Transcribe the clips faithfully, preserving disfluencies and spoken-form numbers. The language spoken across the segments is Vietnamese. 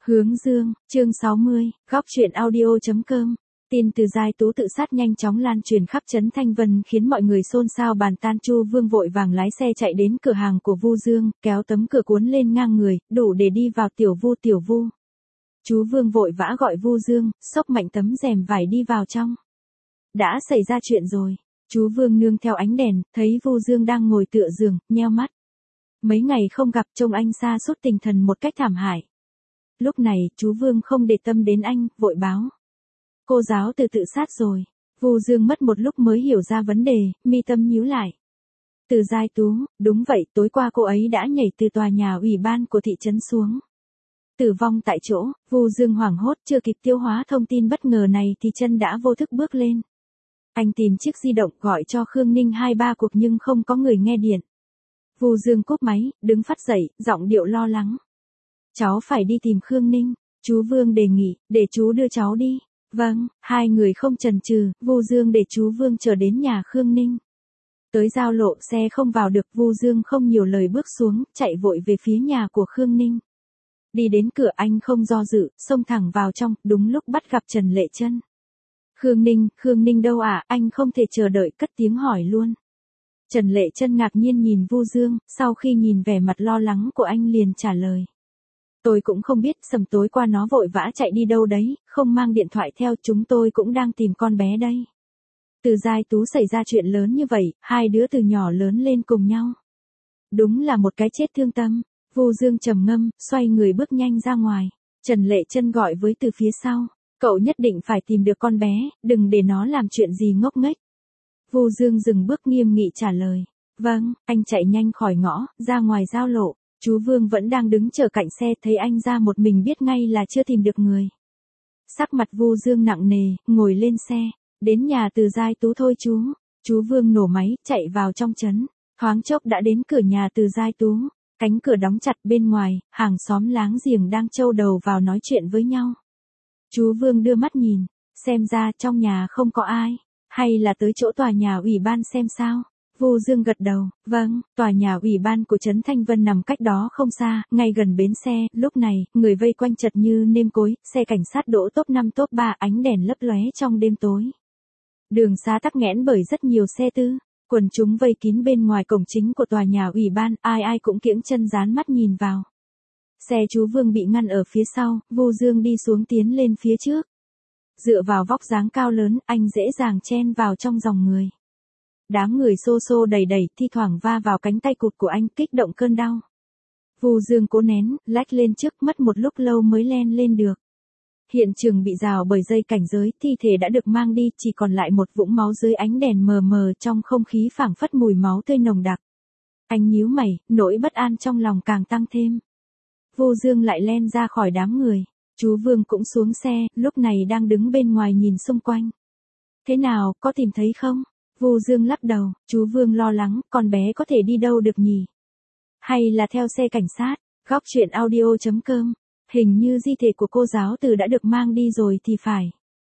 Hướng dương, chương sáu mươi, góc truyện audio.com. Tin từ Giai Tú tự sát nhanh chóng lan truyền khắp trấn Thanh Vân khiến mọi người xôn xao bàn tan. Chu Vương vội vàng lái xe chạy đến cửa hàng của Vu Dương, kéo tấm cửa cuốn lên ngang người, đủ để đi vào. Tiểu Vu, Tiểu Vu. Chú Vương vội vã gọi Vu Dương, xốc mạnh tấm rèm vải đi vào trong. Đã xảy ra chuyện rồi. Chú Vương nương theo ánh đèn, thấy Vu Dương đang ngồi tựa giường, nheo mắt. Mấy ngày không gặp, trông anh sa sút tinh thần một cách thảm hại. Lúc này, chú Vương không để tâm đến anh, vội báo. Cô giáo từ tự sát rồi. Vu Dương mất một lúc mới hiểu ra vấn đề, mi tâm nhíu lại. Từ Giai Tú, đúng vậy, tối qua cô ấy đã nhảy từ tòa nhà ủy ban của thị trấn xuống. Tử vong tại chỗ. Vu Dương hoảng hốt, chưa kịp tiêu hóa thông tin bất ngờ này thì chân đã vô thức bước lên. Anh tìm chiếc di động gọi cho Khương Ninh hai ba cuộc nhưng không có người nghe điện. Vu Dương cúp máy, đứng phắt dậy, giọng điệu lo lắng. Cháu phải đi tìm Khương Ninh. Chú Vương đề nghị, để chú đưa cháu đi. Vâng, hai người không chần chừ, Vu Dương để chú Vương chờ đến nhà Khương Ninh. Tới giao lộ xe không vào được, Vu Dương không nhiều lời bước xuống, chạy vội về phía nhà của Khương Ninh. Đi đến cửa anh không do dự, xông thẳng vào trong, đúng lúc bắt gặp Trần Lệ Chân. Khương Ninh, Khương Ninh đâu à, anh không thể chờ đợi, cất tiếng hỏi luôn. Trần Lệ Chân ngạc nhiên nhìn Vu Dương, sau khi nhìn vẻ mặt lo lắng của anh liền trả lời. Tôi cũng không biết, sầm tối qua nó vội vã chạy đi đâu đấy, không mang điện thoại theo, chúng tôi cũng đang tìm con bé đây. Từ Giai Tú xảy ra chuyện lớn như vậy, hai đứa từ nhỏ lớn lên cùng nhau. Đúng là một cái chết thương tâm. Vu Dương trầm ngâm, xoay người bước nhanh ra ngoài. Trần Lệ Chân gọi với từ phía sau. Cậu nhất định phải tìm được con bé, đừng để nó làm chuyện gì ngốc nghếch. Vu Dương dừng bước nghiêm nghị trả lời. Vâng, anh chạy nhanh khỏi ngõ, ra ngoài giao lộ. Chú Vương vẫn đang đứng chờ cạnh xe, thấy anh ra một mình biết ngay là chưa tìm được người. Sắc mặt Vu Dương nặng nề, ngồi lên xe. Đến nhà Từ Giai Tú thôi chú. Chú Vương nổ máy, chạy vào trong trấn. Thoáng chốc đã đến cửa nhà Từ Giai Tú. Cánh cửa đóng chặt, bên ngoài, hàng xóm láng giềng đang châu đầu vào nói chuyện với nhau. Chú Vương đưa mắt nhìn, xem ra trong nhà không có ai, hay là tới chỗ tòa nhà ủy ban xem sao. Vu Dương gật đầu, vâng, tòa nhà ủy ban của trấn Thanh Vân nằm cách đó không xa, ngay gần bến xe. Lúc này, người vây quanh chật như nêm cối, xe cảnh sát đỗ top năm top ba, ánh đèn lấp lóe trong đêm tối. Đường xá tắc nghẽn bởi rất nhiều xe tư. Quần chúng vây kín bên ngoài cổng chính của tòa nhà ủy ban, ai ai cũng kiễng chân dán mắt nhìn vào. Xe chú Vương bị ngăn ở phía sau, Vu Dương đi xuống tiến lên phía trước. Dựa vào vóc dáng cao lớn, anh dễ dàng chen vào trong dòng người. Đám người xô xô đầy đầy, thi thoảng va vào cánh tay cụt của anh, kích động cơn đau. Vu Dương cố nén, lách lên trước, mất một lúc lâu mới len lên được. Hiện trường bị rào bởi dây cảnh giới, thi thể đã được mang đi, chỉ còn lại một vũng máu dưới ánh đèn mờ mờ, trong không khí phảng phất mùi máu tươi nồng đặc. Anh nhíu mày, nỗi bất an trong lòng càng tăng thêm. Vu Dương lại len ra khỏi đám người. Chú Vương cũng xuống xe, lúc này đang đứng bên ngoài nhìn xung quanh. Thế nào, có tìm thấy không? Vu Dương lắc đầu, chú Vương lo lắng, con bé có thể đi đâu được nhỉ? Hay là theo xe cảnh sát? Góc truyện audio.com. Hình như di thể của cô giáo Từ đã được mang đi rồi thì phải.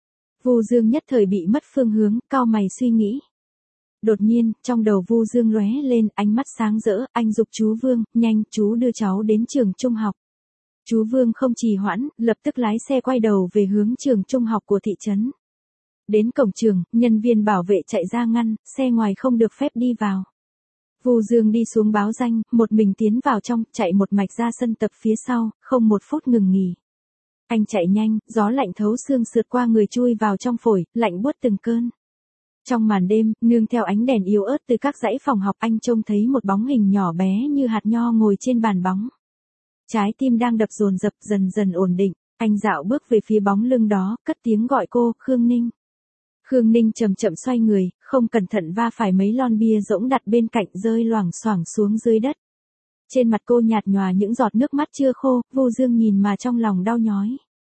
Vu Dương nhất thời bị mất phương hướng, cau mày suy nghĩ. Đột nhiên, trong đầu Vu Dương lóe lên, ánh mắt sáng rỡ, anh giục chú Vương, nhanh, chú đưa cháu đến trường trung học. Chú Vương không trì hoãn, lập tức lái xe quay đầu về hướng trường trung học của thị trấn. Đến cổng trường, nhân viên bảo vệ chạy ra ngăn, xe ngoài không được phép đi vào. Vu Dương đi xuống báo danh, một mình tiến vào trong, chạy một mạch ra sân tập phía sau, không một phút ngừng nghỉ. Anh chạy nhanh, gió lạnh thấu xương sượt qua người chui vào trong phổi, lạnh buốt từng cơn. Trong màn đêm, nương theo ánh đèn yếu ớt từ các dãy phòng học, anh trông thấy một bóng hình nhỏ bé như hạt nho ngồi trên bàn bóng. Trái tim đang đập dồn dập, dần dần ổn định, anh dạo bước về phía bóng lưng đó, cất tiếng gọi cô, Khương Ninh. Khương Ninh chậm chậm xoay người, không cẩn thận va phải mấy lon bia rỗng đặt bên cạnh, rơi loảng xoảng xuống dưới đất. Trên mặt cô nhạt nhòa những giọt nước mắt chưa khô, Vu Dương nhìn mà trong lòng đau nhói.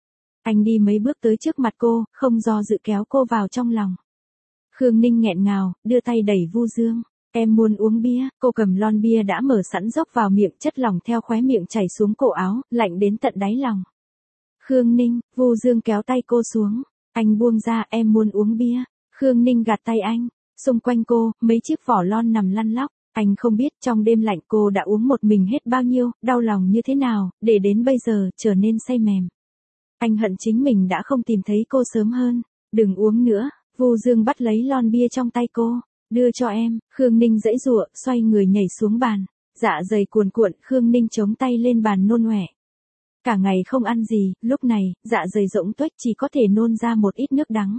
Anh đi mấy bước tới trước mặt cô, không do dự kéo cô vào trong lòng. Khương Ninh nghẹn ngào, đưa tay đẩy Vu Dương. Em muốn uống bia. Cô cầm lon bia đã mở sẵn dốc vào miệng, chất lỏng theo khóe miệng chảy xuống cổ áo, lạnh đến tận đáy lòng. Khương Ninh, Vu Dương kéo tay cô xuống. Anh buông ra, em muốn uống bia. Khương Ninh gạt tay anh. Xung quanh cô, mấy chiếc vỏ lon nằm lăn lóc. Anh không biết trong đêm lạnh cô đã uống một mình hết bao nhiêu, đau lòng như thế nào, để đến bây giờ trở nên say mềm. Anh hận chính mình đã không tìm thấy cô sớm hơn. Đừng uống nữa, Vu Dương bắt lấy lon bia trong tay cô. Đưa cho em, Khương Ninh giãy giụa, xoay người nhảy xuống bàn. Dạ dày cuồn cuộn, Khương Ninh chống tay lên bàn nôn ọe. Cả ngày không ăn gì, lúc này, dạ dày rỗng tuếch chỉ có thể nôn ra một ít nước đắng.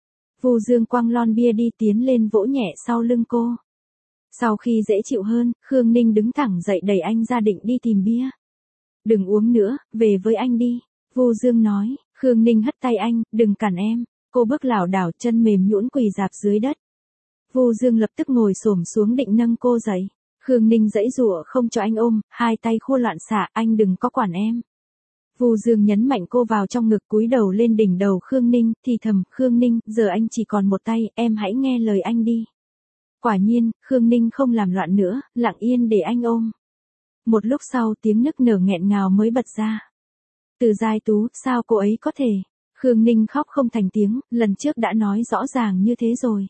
Vu Dương quăng lon bia đi tiến lên vỗ nhẹ sau lưng cô. Sau khi dễ chịu hơn, Khương Ninh đứng thẳng dậy đẩy anh ra định đi tìm bia. Đừng uống nữa, về với anh đi. Vu Dương nói. Khương Ninh hất tay anh, đừng cản em. Cô bước lảo đảo, chân mềm nhũn quỳ rạp dưới đất. Vu Dương lập tức ngồi xổm xuống định nâng cô dậy. Khương Ninh giãy giụa không cho anh ôm, hai tay khô loạn xạ, anh đừng có quản em. Vu Dương nhấn mạnh cô vào trong ngực, cúi đầu lên đỉnh đầu Khương Ninh, thì thầm, Khương Ninh, giờ anh chỉ còn một tay, em hãy nghe lời anh đi. Quả nhiên, Khương Ninh không làm loạn nữa, lặng yên để anh ôm. Một lúc sau tiếng nức nở nghẹn ngào mới bật ra. Từ Giai Tú, sao cô ấy có thể? Khương Ninh khóc không thành tiếng, lần trước đã nói rõ ràng như thế rồi.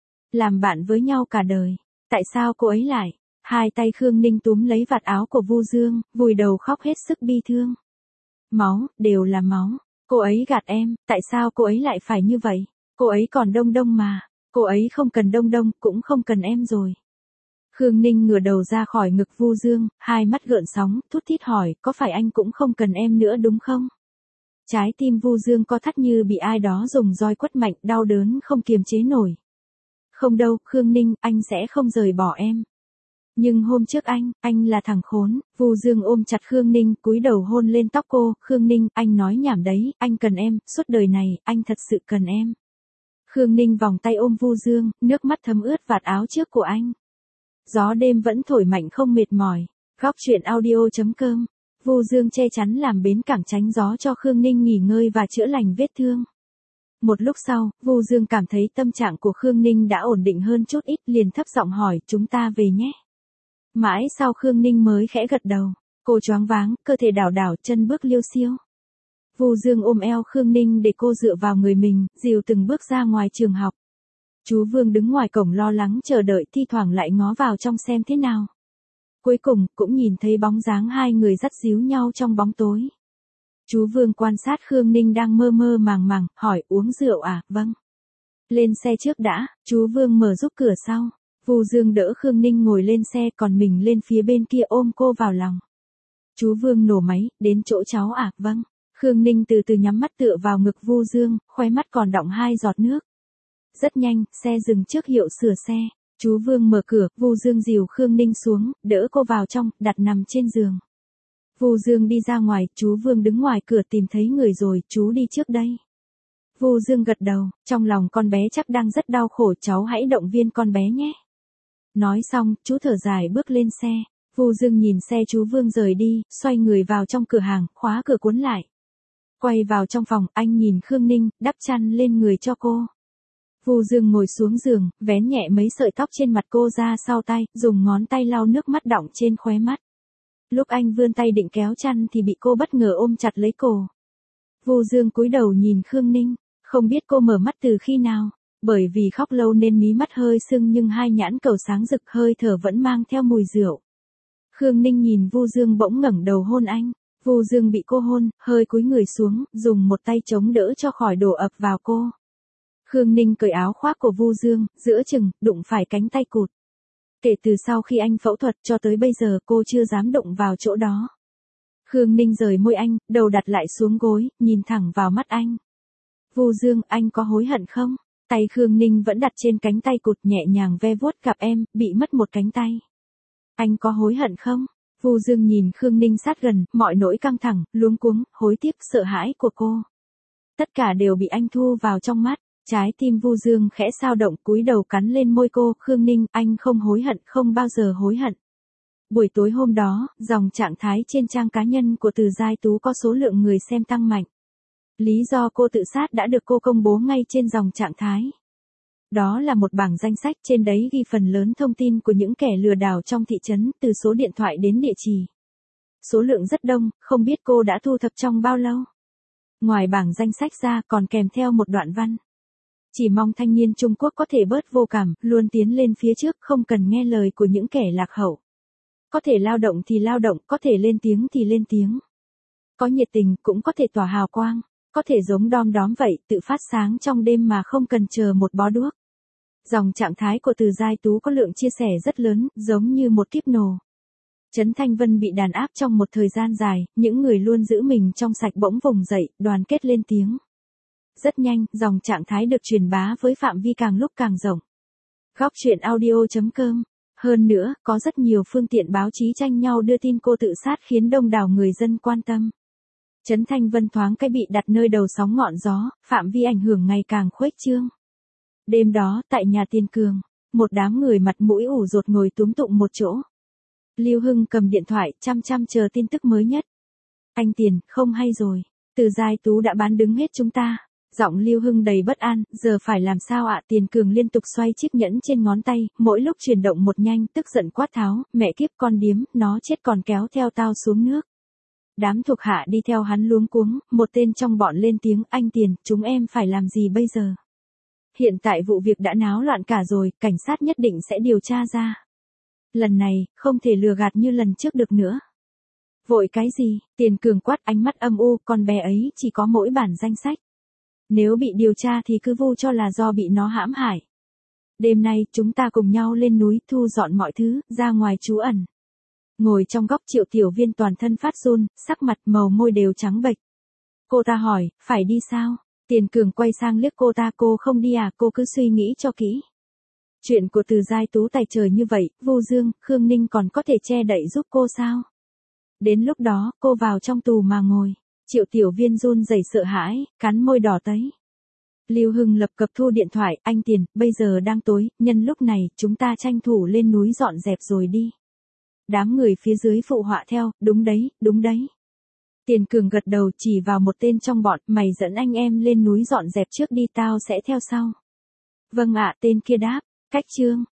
Làm bạn với nhau cả đời, tại sao cô ấy lại? Hai tay Khương Ninh túm lấy vạt áo của Vu Dương, vùi đầu khóc hết sức bi thương. Máu, đều là máu. Cô ấy gạt em, tại sao cô ấy lại phải như vậy? Cô ấy còn Đông Đông mà. Cô ấy không cần Đông Đông, cũng không cần em rồi. Khương Ninh ngửa đầu ra khỏi ngực Vu Dương, hai mắt gợn sóng, thút thít hỏi, có phải anh cũng không cần em nữa đúng không? Trái tim Vu Dương co thắt như bị ai đó dùng roi quất mạnh, đau đớn không kiềm chế nổi. Không đâu, Khương Ninh, anh sẽ không rời bỏ em. Nhưng hôm trước anh, anh là thằng khốn. Vu Dương ôm chặt Khương Ninh, cúi đầu hôn lên tóc cô. Khương Ninh, anh nói nhảm đấy, anh cần em, suốt đời này, anh thật sự cần em. Khương Ninh vòng tay ôm Vu Dương, nước mắt thấm ướt vạt áo trước của anh. Gió đêm vẫn thổi mạnh không mệt mỏi. Góc truyện audio chấm com. Vu Dương che chắn làm bến cảng tránh gió cho Khương Ninh nghỉ ngơi và chữa lành vết thương. Một lúc sau, Vu Dương cảm thấy tâm trạng của Khương Ninh đã ổn định hơn chút ít, liền thấp giọng hỏi, chúng ta về nhé. Mãi sau Khương Ninh mới khẽ gật đầu. Cô choáng váng, cơ thể đảo đảo, chân bước liêu xiêu. Vu Dương ôm eo Khương Ninh để cô dựa vào người mình, dìu từng bước ra ngoài trường học. Chú Vương đứng ngoài cổng lo lắng chờ đợi, thi thoảng lại ngó vào trong xem thế nào. Cuối cùng, cũng nhìn thấy bóng dáng hai người dắt díu nhau trong bóng tối. Chú Vương quan sát Khương Ninh đang mơ mơ màng màng, hỏi, uống rượu à? Vâng. Lên xe trước đã, chú Vương mở giúp cửa sau. Vu Dương đỡ Khương Ninh ngồi lên xe, còn mình lên phía bên kia ôm cô vào lòng. Chú Vương nổ máy, đến chỗ cháu à? Vâng. Khương Ninh từ từ nhắm mắt tựa vào ngực Vu Dương, khóe mắt còn đọng hai giọt nước. Rất nhanh, xe dừng trước hiệu sửa xe. Chú Vương mở cửa, Vu Dương dìu Khương Ninh xuống, đỡ cô vào trong, đặt nằm trên giường. Vu Dương đi ra ngoài, chú Vương đứng ngoài cửa tìm thấy người rồi, chú đi trước đây. Vu Dương gật đầu, trong lòng con bé chắc đang rất đau khổ, cháu hãy động viên con bé nhé. Nói xong, chú thở dài bước lên xe. Vu Dương nhìn xe chú Vương rời đi, xoay người vào trong cửa hàng, khóa cửa cuốn lại. Quay vào trong phòng, anh nhìn Khương Ninh, đắp chăn lên người cho cô. Vu Dương ngồi xuống giường, vén nhẹ mấy sợi tóc trên mặt cô ra sau tai, dùng ngón tay lau nước mắt đọng trên khóe mắt. Lúc anh vươn tay định kéo chăn thì bị cô bất ngờ ôm chặt lấy cổ. Vu Dương cúi đầu nhìn Khương Ninh, không biết cô mở mắt từ khi nào, bởi vì khóc lâu nên mí mắt hơi sưng nhưng hai nhãn cầu sáng rực, hơi thở vẫn mang theo mùi rượu. Khương Ninh nhìn Vu Dương bỗng ngẩng đầu hôn anh. Vu Dương bị cô hôn, hơi cúi người xuống, dùng một tay chống đỡ cho khỏi đổ ập vào cô. Khương Ninh cởi áo khoác của Vu Dương, giữa chừng, đụng phải cánh tay cụt. Kể từ sau khi anh phẫu thuật cho tới bây giờ cô chưa dám đụng vào chỗ đó. Khương Ninh rời môi anh, đầu đặt lại xuống gối, nhìn thẳng vào mắt anh. Vu Dương, anh có hối hận không? Tay Khương Ninh vẫn đặt trên cánh tay cụt, nhẹ nhàng ve vuốt gặp em, bị mất một cánh tay. Anh có hối hận không? Vu Dương nhìn Khương Ninh sát gần, mọi nỗi căng thẳng, luống cuống, hối tiếc, sợ hãi của cô. Tất cả đều bị anh thu vào trong mắt. Trái tim Vu Dương khẽ xao động, cúi đầu cắn lên môi cô. Khương Ninh, anh không hối hận, không bao giờ hối hận. Buổi tối hôm đó, dòng trạng thái trên trang cá nhân của Từ Giai Tú có số lượng người xem tăng mạnh. Lý do cô tự sát đã được cô công bố ngay trên dòng trạng thái. Đó là một bảng danh sách, trên đấy ghi phần lớn thông tin của những kẻ lừa đảo trong thị trấn, từ số điện thoại đến địa chỉ. Số lượng rất đông, không biết cô đã thu thập trong bao lâu. Ngoài bảng danh sách ra còn kèm theo một đoạn văn. Chỉ mong thanh niên Trung Quốc có thể bớt vô cảm, luôn tiến lên phía trước, không cần nghe lời của những kẻ lạc hậu. Có thể lao động thì lao động, có thể lên tiếng thì lên tiếng. Có nhiệt tình, cũng có thể tỏa hào quang. Có thể giống đom đóm vậy, tự phát sáng trong đêm mà không cần chờ một bó đuốc. Dòng trạng thái của Từ Giai Tú có lượng chia sẻ rất lớn, giống như một kíp nổ. Trấn Thanh Vân bị đàn áp trong một thời gian dài, những người luôn giữ mình trong sạch bỗng vùng dậy, đoàn kết lên tiếng. Rất nhanh, dòng trạng thái được truyền bá với phạm vi càng lúc càng rộng. Góc truyện audio chấm com. Hơn nữa, có rất nhiều phương tiện báo chí tranh nhau đưa tin cô tự sát khiến đông đảo người dân quan tâm. Trấn Thanh Vân thoáng cái bị đặt nơi đầu sóng ngọn gió, phạm vi ảnh hưởng ngày càng khuếch trương. Đêm đó, tại nhà Tiền Cường, một đám người mặt mũi ủ rột ngồi túm tụm một chỗ. Lưu Hưng cầm điện thoại, chăm chăm chờ tin tức mới nhất. Anh Tiền, không hay rồi. Từ Giai Tú đã bán đứng hết chúng ta. Giọng Lưu Hưng đầy bất an, giờ phải làm sao ạ? Tiền Cường liên tục xoay chiếc nhẫn trên ngón tay, mỗi lúc chuyển động một nhanh, tức giận quát tháo, mẹ kiếp con điếm, nó chết còn kéo theo tao xuống nước. Đám thuộc hạ đi theo hắn luống cuống, một tên trong bọn lên tiếng, anh Tiền, chúng em phải làm gì bây giờ? Hiện tại vụ việc đã náo loạn cả rồi, cảnh sát nhất định sẽ điều tra ra. Lần này, không thể lừa gạt như lần trước được nữa. Vội cái gì? Tiền Cường quát, ánh mắt âm u, con bé ấy chỉ có mỗi bản danh sách. Nếu bị điều tra thì cứ vu cho là do bị nó hãm hại. Đêm nay, chúng ta cùng nhau lên núi thu dọn mọi thứ, ra ngoài trú ẩn. Ngồi trong góc Triệu Tiểu Viên toàn thân phát run, sắc mặt màu môi đều trắng bệch. Cô ta hỏi, phải đi sao? Tiền Cường quay sang liếc cô ta, cô không đi à? Cô cứ suy nghĩ cho kỹ. Chuyện của Từ Giai Tú tài trời như vậy, Vu Dương, Khương Ninh còn có thể che đậy giúp cô sao? Đến lúc đó, cô vào trong tù mà ngồi. Triệu Tiểu Viên run rẩy sợ hãi, cắn môi đỏ tấy. Lưu Hưng lập cập thu điện thoại, anh Tiền, bây giờ đang tối, nhân lúc này, chúng ta tranh thủ lên núi dọn dẹp rồi đi. Đám người phía dưới phụ họa theo, đúng đấy, đúng đấy. Tiền Cường gật đầu chỉ vào một tên trong bọn, mày dẫn anh em lên núi dọn dẹp trước đi, tao sẽ theo sau. Vâng ạ, tên kia đáp, cách chương.